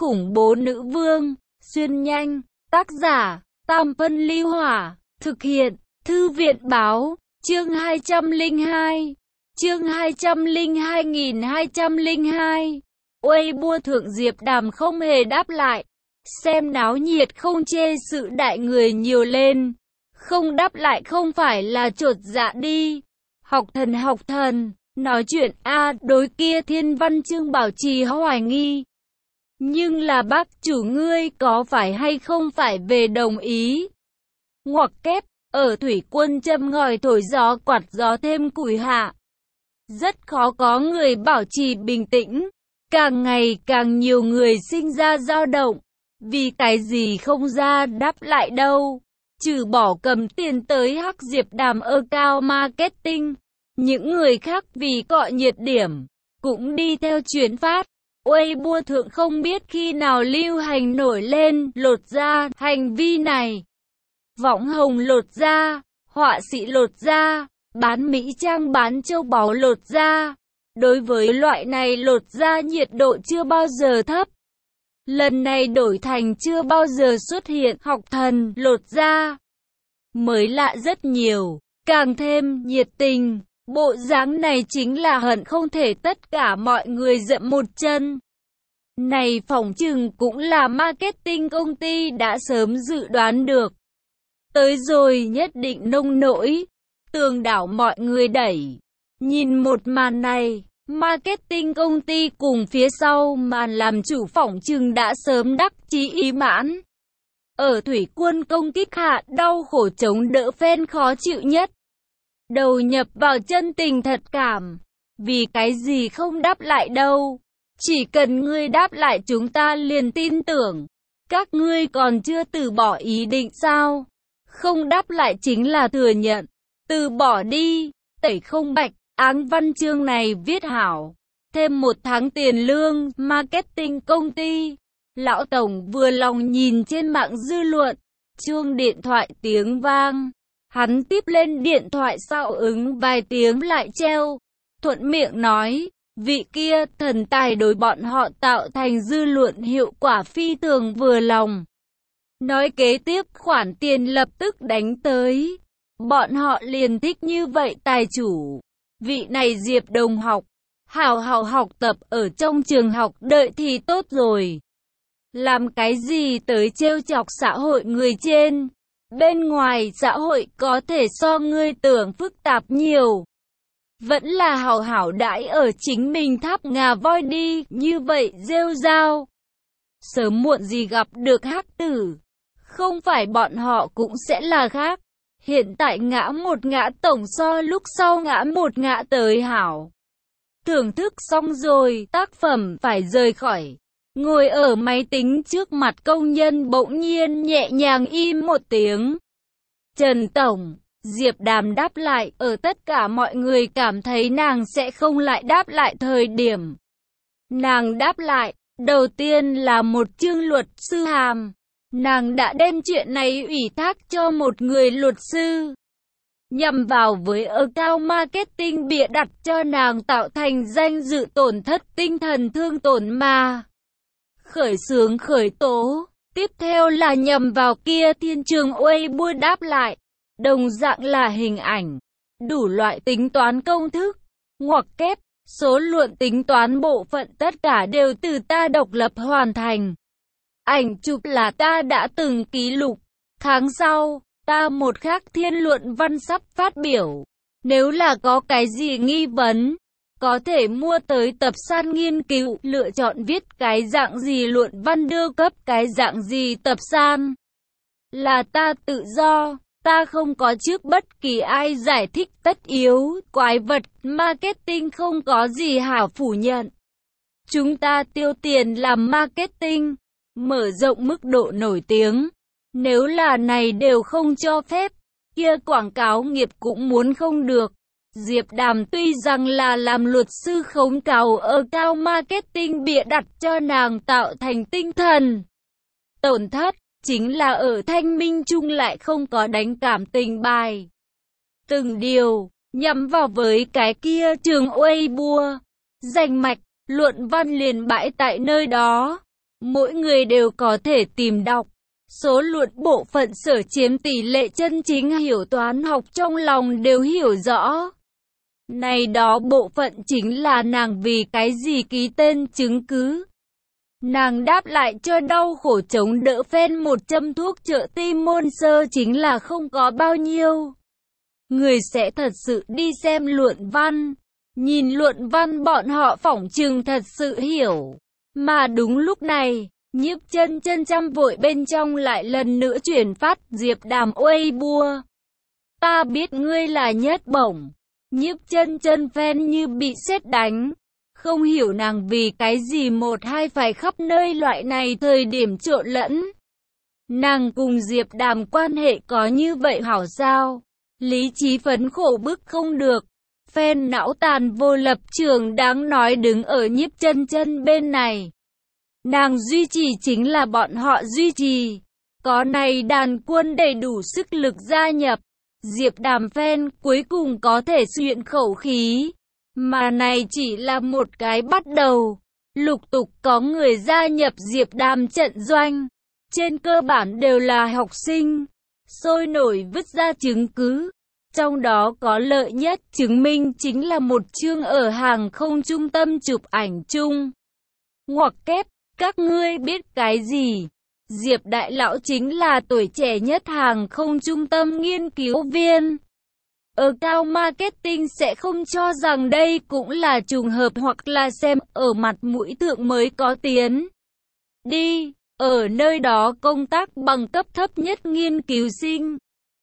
khủng bố nữ vương, xuyên nhanh, tác giả, Tam Phân Ly Hỏa, thực hiện, Thư viện báo, chương 202, chương 202.202, Weibo thượng Diệp Đàm không hề đáp lại, xem náo nhiệt không chê sự đại người nhiều lên, không đáp lại không phải là chột dạ đi, học thần. Nói chuyện đối kia Thiên Văn Chương Bảo Trì hoài nghi. Nhưng là bác chủ ngươi có phải hay không phải về đồng ý? Ngoặc kép, ở thủy quân châm ngòi thổi gió quạt gió thêm củi hạ. Rất khó có người bảo trì bình tĩnh. Càng ngày càng nhiều người sinh ra dao động. Vì cái gì không ra đáp lại đâu. Trừ bỏ cầm tiền tới hắc Diệp Đàm ở cao marketing. Những người khác vì cọ nhiệt điểm, cũng đi theo chuyến phát. Weibo thượng không biết khi nào lưu hành nổi lên, lột da, hành vi này. Võng hồng lột da, họa sĩ lột da, bán mỹ trang bán châu báu lột da. Đối với loại này lột da nhiệt độ chưa bao giờ thấp. Lần này đổi thành chưa bao giờ xuất hiện học thần lột da. Mới lạ rất nhiều, càng thêm nhiệt tình. Bộ dáng này chính là hận không thể tất cả mọi người dậm một chân. Này phỏng chừng cũng là marketing công ty đã sớm dự đoán được. Tới rồi nhất định nông nỗi, tường đảo mọi người đẩy. Nhìn một màn này, marketing công ty cùng phía sau màn làm chủ phỏng chừng đã sớm đắc chí ý mãn. Ở thủy quân công kích hạ đau khổ chống đỡ phen khó chịu nhất. Đầu nhập vào chân tình thật cảm. Vì cái gì không đáp lại đâu. Chỉ cần ngươi đáp lại chúng ta liền tin tưởng. Các ngươi còn chưa từ bỏ ý định sao? Không đáp lại chính là thừa nhận. Từ bỏ đi. Tẩy không bạch. Áng văn chương này viết hảo. Thêm 1 tháng tiền lương. Marketing công ty. Lão Tổng vừa lòng nhìn trên mạng dư luận. Chuông điện thoại tiếng vang. Hắn tiếp lên điện thoại sau ứng vài tiếng lại treo. Thuận miệng nói, vị kia thần tài đối bọn họ tạo thành dư luận hiệu quả phi thường vừa lòng. Nói kế tiếp khoản tiền lập tức đánh tới. Bọn họ liền thích như vậy tài chủ. Vị này Diệp đồng học, hào hào học tập ở trong trường học đợi thì tốt rồi. Làm cái gì tới trêu chọc xã hội người trên. Bên ngoài xã hội có thể so ngươi tưởng phức tạp nhiều. Vẫn là hảo hảo đãi ở chính mình tháp ngà voi đi, như vậy rêu rao. Sớm muộn gì gặp được hắc tử. Không phải bọn họ cũng sẽ là khác. Hiện tại ngã một ngã tổng so lúc sau ngã một ngã tới hảo. Thưởng thức xong rồi, tác phẩm phải rời khỏi. Ngồi ở máy tính trước mặt công nhân bỗng nhiên nhẹ nhàng im một tiếng. Trần Tổng, Diệp Đàm đáp lại, ở tất cả mọi người cảm thấy nàng sẽ không lại đáp lại thời điểm. Nàng đáp lại, đầu tiên là một chương luật sư hàm. Nàng đã đem chuyện này ủy thác cho một người luật sư. Nhằm vào với account marketing bịa đặt cho nàng tạo thành danh dự tổn thất tinh thần thương tổn mà. Khởi xướng khởi tố. Tiếp theo là nhằm vào kia thiên trường Weibo đáp lại. Đồng dạng là hình ảnh. Đủ loại tính toán công thức. Ngoặc kép. Số luận tính toán bộ phận tất cả đều từ ta độc lập hoàn thành. Ảnh chụp là ta đã từng ký lục. Tháng sau, ta một khác thiên luận văn sắp phát biểu. Nếu là có cái gì nghi vấn, có thể mua tới tập san nghiên cứu, lựa chọn viết cái dạng gì luận văn đưa cấp cái dạng gì tập san. Là ta tự do, ta không có trước bất kỳ ai giải thích tất yếu, quái vật, marketing không có gì hảo phủ nhận. Chúng ta tiêu tiền làm marketing, mở rộng mức độ nổi tiếng. Nếu là này đều không cho phép, kia quảng cáo nghiệp cũng muốn không được. Diệp Đàm tuy rằng là làm luật sư khống cáo ở cao marketing bịa đặt cho nàng tạo thành tinh thần tổn thất, chính là ở thanh minh chung lại không có đánh cảm tình bài. Từng điều, nhắm vào với cái kia trường Weibo, danh mạch, luận văn liền bãi tại nơi đó. mỗi người đều có thể tìm đọc. Số luận bộ phận sở chiếm tỷ lệ chân chính hiểu toán học trong lòng đều hiểu rõ. Này đó bộ phận chính là nàng vì cái gì ký tên chứng cứ. Nàng đáp lại cho đau khổ chống đỡ phen một châm thuốc trợ tim môn sơ chính là không có bao nhiêu. Người sẽ thật sự đi xem luận văn. Nhìn luận văn bọn họ phỏng chừng thật sự hiểu. Mà đúng lúc này, Nhiếp Chân Chân chăm vội bên trong lại lần nữa chuyển phát Diệp Đàm Weibo. Ta biết ngươi là Nhất Bổng. Nhiếp Chân Chân phen như bị sét đánh. Không hiểu nàng vì cái gì một hai phải khắp nơi loại này thời điểm trộn lẫn. Nàng cùng Diệp Đàm quan hệ có như vậy hảo sao? Lý trí phấn khổ bức không được. Phen não tàn vô lập trường đáng nói đứng ở Nhiếp Chân Chân bên này. Nàng duy trì chính là bọn họ duy trì. Có này đàn quân đầy đủ sức lực gia nhập. Diệp Đàm phen cuối cùng có thể xuyện khẩu khí. Mà này chỉ là một cái bắt đầu. Lục tục có người gia nhập Diệp Đàm trận doanh. Trên cơ bản đều là học sinh. Sôi nổi vứt ra chứng cứ. Trong đó có lợi nhất chứng minh chính là một chương ở hàng không trung tâm chụp ảnh chung. Ngoặc kép, các ngươi biết cái gì? Diệp Đại Lão chính là tuổi trẻ nhất hàng không trung tâm nghiên cứu viên. Ở cao marketing sẽ không cho rằng đây cũng là trùng hợp hoặc là xem ở mặt mũi thượng mới có tiến. Đi, ở nơi đó công tác bằng cấp thấp nhất nghiên cứu sinh.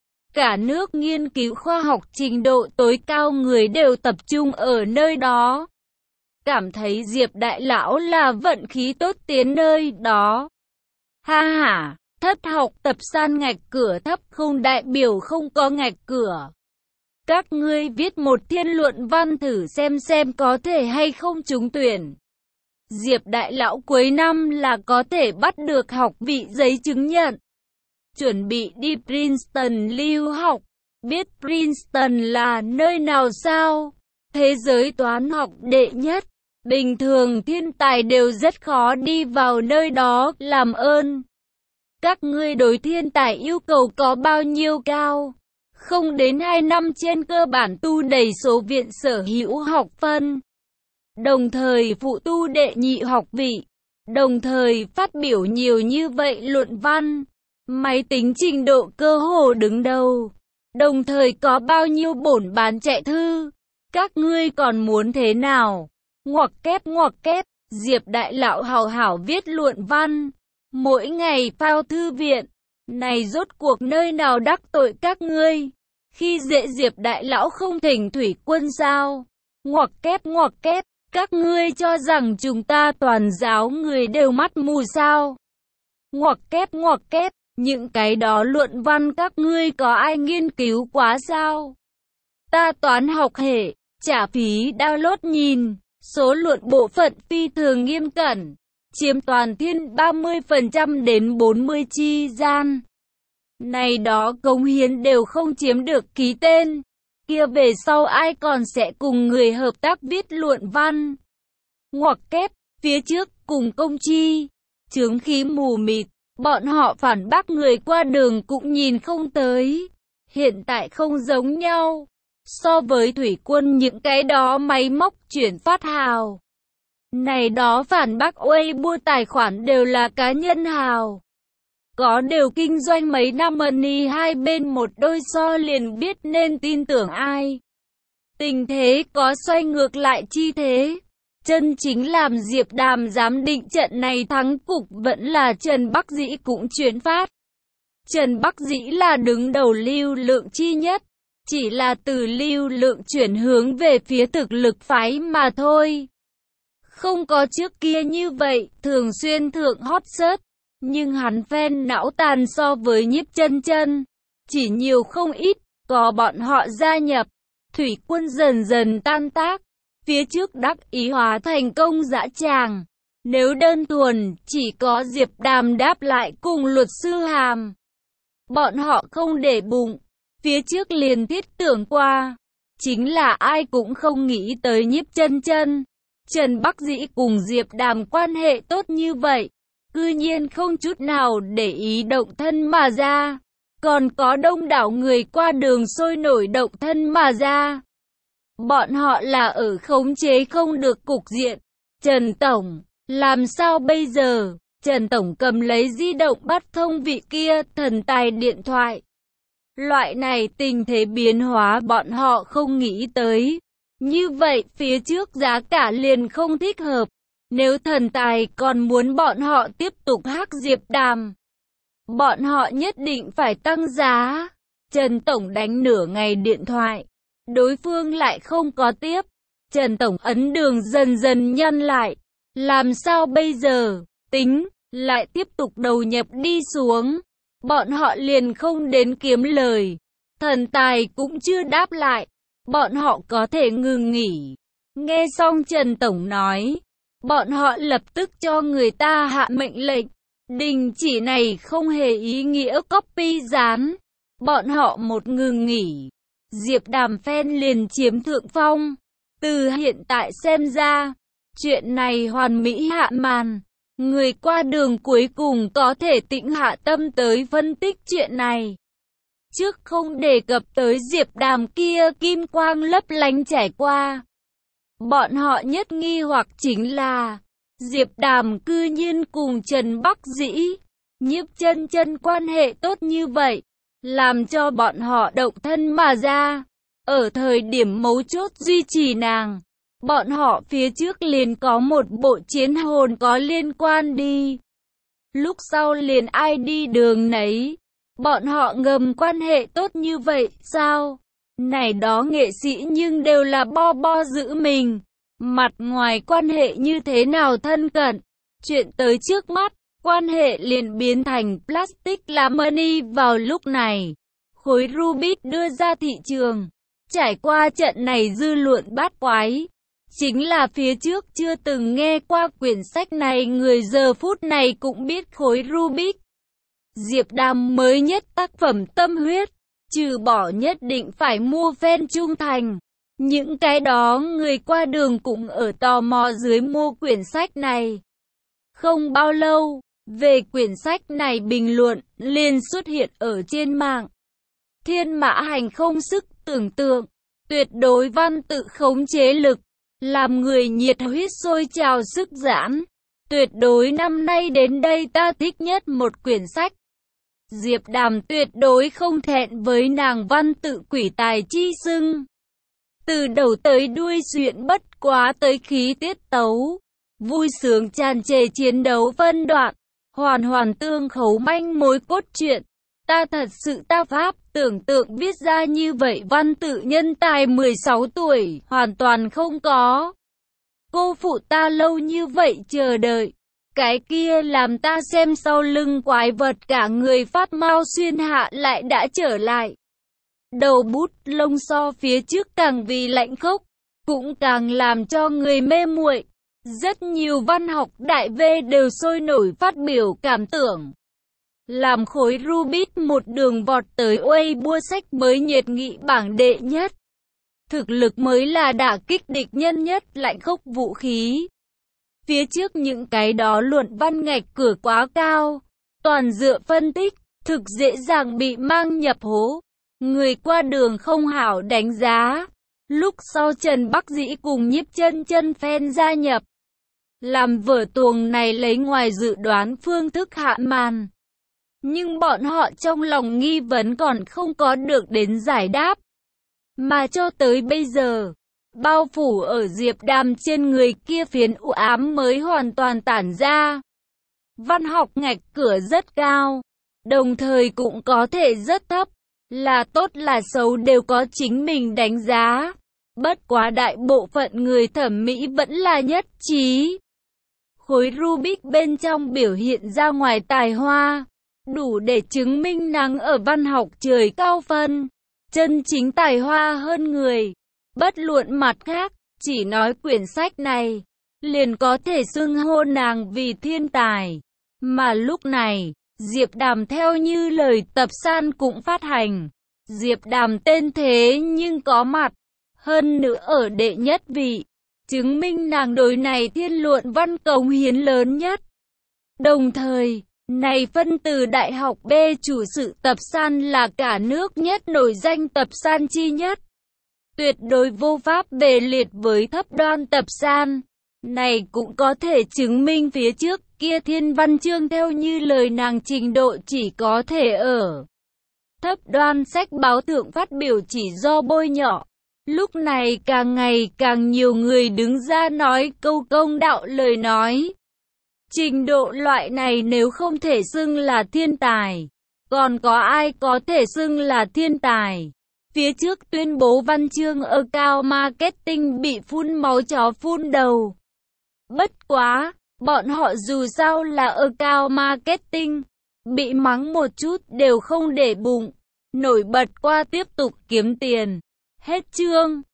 Cả nước nghiên cứu khoa học trình độ tối cao người đều tập trung ở nơi đó. Cảm thấy Diệp Đại Lão là vận khí tốt tiến nơi đó. Ha ha, thất học tập san ngạch cửa thấp không đại biểu không có ngạch cửa. Các ngươi viết một thiên luận văn thử xem có thể hay không trúng tuyển. Diệp Đại Lão cuối năm là có thể bắt được học vị giấy chứng nhận. Chuẩn bị đi Princeton lưu học. Biết Princeton là nơi nào sao? Thế giới toán học đệ nhất. Bình thường thiên tài đều rất khó đi vào nơi đó, làm ơn. Các ngươi đối thiên tài yêu cầu có bao nhiêu cao? Không đến 2 năm trên cơ bản tu đầy số viện sở hữu học phân. Đồng thời phụ tu đệ nhị học vị. Đồng thời phát biểu nhiều như vậy luận văn. Máy tính trình độ cơ hồ đứng đầu. Đồng thời có bao nhiêu bổn bán chạy thư. Các ngươi còn muốn thế nào? Ngoặc kép, Diệp Đại Lão hào hảo viết luận văn. Mỗi ngày phao thư viện. Này rốt cuộc nơi nào đắc tội các ngươi? Khi dễ Diệp Đại Lão không thỉnh thủy quân sao? Ngoặc kép, các ngươi cho rằng chúng ta toàn giáo người đều mắt mù sao? Ngoặc kép, những cái đó luận văn các ngươi có ai nghiên cứu quá sao? Ta toán học hệ, trả phí download nhìn, số luận bộ phận phi thường nghiêm cẩn, chiếm toàn thiên 30% đến 40 chi gian. Này đó cống hiến đều không chiếm được ký tên, kia về sau ai còn sẽ cùng người hợp tác viết luận văn? Ngoặc kép, phía trước cùng công chi, chướng khí mù mịt. Bọn họ phản bác người qua đường cũng nhìn không tới. Hiện tại không giống nhau. So với thủy quân những cái đó máy móc chuyển phát hào. Này đó phản bác Weibo tài khoản đều là cá nhân hào. Có đều kinh doanh mấy năm money hai bên một đôi so liền biết nên tin tưởng ai. Tình thế có xoay ngược lại chi thế. Chân chính làm Diệp Đàm giám định trận này thắng cục vẫn là Trần Bắc Dĩ cũng chuyển phát. Trần Bắc Dĩ là đứng đầu lưu lượng chi nhất, chỉ là từ lưu lượng chuyển hướng về phía thực lực phái mà thôi. Không có trước kia như vậy, thường xuyên thượng hot search, nhưng hắn phen não tàn so với Nhiếp Chân Chân, chỉ nhiều không ít, có bọn họ gia nhập, thủy quân dần dần tan tác. Phía trước đắc ý hóa thành công dã tràng. Nếu đơn thuần, chỉ có Diệp Đàm đáp lại cùng luật sư Hàm. Bọn họ không để bụng. Phía trước liền thiết tưởng qua. Chính là ai cũng không nghĩ tới Nhiếp Chân Chân. Trần Bắc Dĩ cùng Diệp Đàm quan hệ tốt như vậy. cư nhiên không chút nào để ý động thân mà ra. Còn có đông đảo người qua đường sôi nổi động thân mà ra. Bọn họ là ở khống chế không được cục diện. Trần Tổng, làm sao bây giờ? Trần Tổng cầm lấy di động bắt thông vị kia thần tài điện thoại. Loại này tình thế biến hóa bọn họ không nghĩ tới. Như vậy phía trước giá cả liền không thích hợp. Nếu thần tài còn muốn bọn họ tiếp tục hắc Diệp Đàm, bọn họ nhất định phải tăng giá. Trần Tổng đánh nửa ngày điện thoại, đối phương lại không có tiếp. Trần Tổng ấn đường dần dần nhăn lại. Làm sao bây giờ? Tính, lại tiếp tục đầu nhập đi xuống. Bọn họ liền không đến kiếm lời. Thần tài cũng chưa đáp lại. Bọn họ có thể ngừng nghỉ. Nghe xong Trần Tổng nói, bọn họ lập tức cho người ta hạ mệnh lệnh. Đình chỉ này không hề ý nghĩa copy dán. Bọn họ một ngừng nghỉ, Diệp Đàm fan liền chiếm thượng phong. Từ hiện tại xem ra, chuyện này hoàn mỹ hạ màn. Người qua đường cuối cùng có thể tĩnh hạ tâm tới phân tích chuyện này. Trước không đề cập tới Diệp Đàm kia kim quang lấp lánh trải qua. Bọn họ nhất nghi hoặc chính là Diệp Đàm cư nhiên cùng Trần Bắc Dĩ, Nhiếp Chân Chân quan hệ tốt như vậy, làm cho bọn họ động thân mà ra. Ở thời điểm mấu chốt duy trì nàng, bọn họ phía trước liền có một bộ chiến hồn có liên quan đi. Lúc sau liền ai đi đường nấy. Bọn họ ngầm quan hệ tốt như vậy sao? Này đó nghệ sĩ nhưng đều là bo bo giữ mình. Mặt ngoài quan hệ như thế nào thân cận. Chuyện tới trước mắt, quan hệ liền biến thành plastic là money vào lúc này. Khối Rubik đưa ra thị trường. Trải qua trận này dư luận bát quái. Chính là phía trước chưa từng nghe qua quyển sách này người giờ phút này cũng biết khối Rubik. Diệp Đàm mới nhất tác phẩm tâm huyết, trừ bỏ nhất định phải mua fan trung thành. Những cái đó người qua đường cũng ở tò mò dưới mua quyển sách này. Không bao lâu, về quyển sách này bình luận liền xuất hiện ở trên mạng. Thiên Mã Hành không sức tưởng tượng, tuyệt đối văn tự khống chế lực, làm người nhiệt huyết sôi trào sức giãn. Tuyệt đối năm nay đến đây ta thích nhất một quyển sách. Diệp Đàm tuyệt đối không thẹn với nàng văn tự quỷ tài chi xưng. Từ đầu tới đuôi chuyện bất quá tới khí tiết tấu, vui sướng tràn trề chiến đấu phân đoạn, hoàn hoàn tương khấu manh mối cốt truyện. Ta thật sự ta pháp tưởng tượng viết ra như vậy văn tự nhân tài 16 tuổi, hoàn toàn không có. Cô phụ ta lâu như vậy chờ đợi. Cái kia làm ta xem sau lưng quái vật cả người phát mau xuyên hạ lại đã trở lại. Đầu bút lông so phía trước càng vì lạnh khốc, cũng càng làm cho người mê muội. Rất nhiều văn học đại V đều sôi nổi phát biểu cảm tưởng. Làm khối Rubik một đường vọt tới Weibo sách mới nhiệt nghị bảng đệ nhất. Thực lực mới là đả kích địch nhân nhất lạnh khốc vũ khí. Phía trước những cái đó luận văn ngạch cửa quá cao, toàn dựa phân tích, thực dễ dàng bị mang nhập hố. Người qua đường không hảo đánh giá. Lúc sau Trần Bắc Dĩ cùng Nhiếp Chân Chân fan gia nhập. Làm vở tuồng này lấy ngoài dự đoán phương thức hạ màn. Nhưng bọn họ trong lòng nghi vấn còn không có được đến giải đáp. Mà cho tới bây giờ, bao phủ ở Diệp Đàm trên người kia phiến u ám mới hoàn toàn tản ra. Văn học ngạch cửa rất cao, đồng thời cũng có thể rất thấp, là tốt là xấu đều có chính mình đánh giá. Bất quá đại bộ phận người thẩm mỹ vẫn là nhất trí. Khối Rubik bên trong biểu hiện ra ngoài tài hoa, đủ để chứng minh nàng ở văn học trời cao phân, chân chính tài hoa hơn người. Bất luận mặt khác, chỉ nói quyển sách này, liền có thể xưng hô nàng vì thiên tài. Mà lúc này, Diệp Đàm theo như lời tập san cũng phát hành. Diệp Đàm tên thế nhưng có mặt, hơn nữa ở đệ nhất vị, chứng minh nàng đối này thiên luận văn cống hiến lớn nhất. Đồng thời, này phân từ Đại học B chủ sự tập san là cả nước nhất nổi danh tập san chi nhất. Tuyệt đối vô pháp bề liệt với thấp đoan tập san. Này cũng có thể chứng minh phía trước kia Thiên Văn Chương theo như lời nàng trình độ chỉ có thể ở thấp đoan sách báo thượng phát biểu chỉ do bôi nhọ. Lúc này càng ngày càng nhiều người đứng ra nói câu công đạo lời nói. Trình độ loại này nếu không thể xưng là thiên tài, còn có ai có thể xưng là thiên tài? Phía trước tuyên bố văn chương ở cao marketing bị phun máu chó phun đầu. Bất quá, bọn họ dù sao là ở cao marketing, bị mắng một chút đều không để bụng, nổi bật qua tiếp tục kiếm tiền. Hết chương.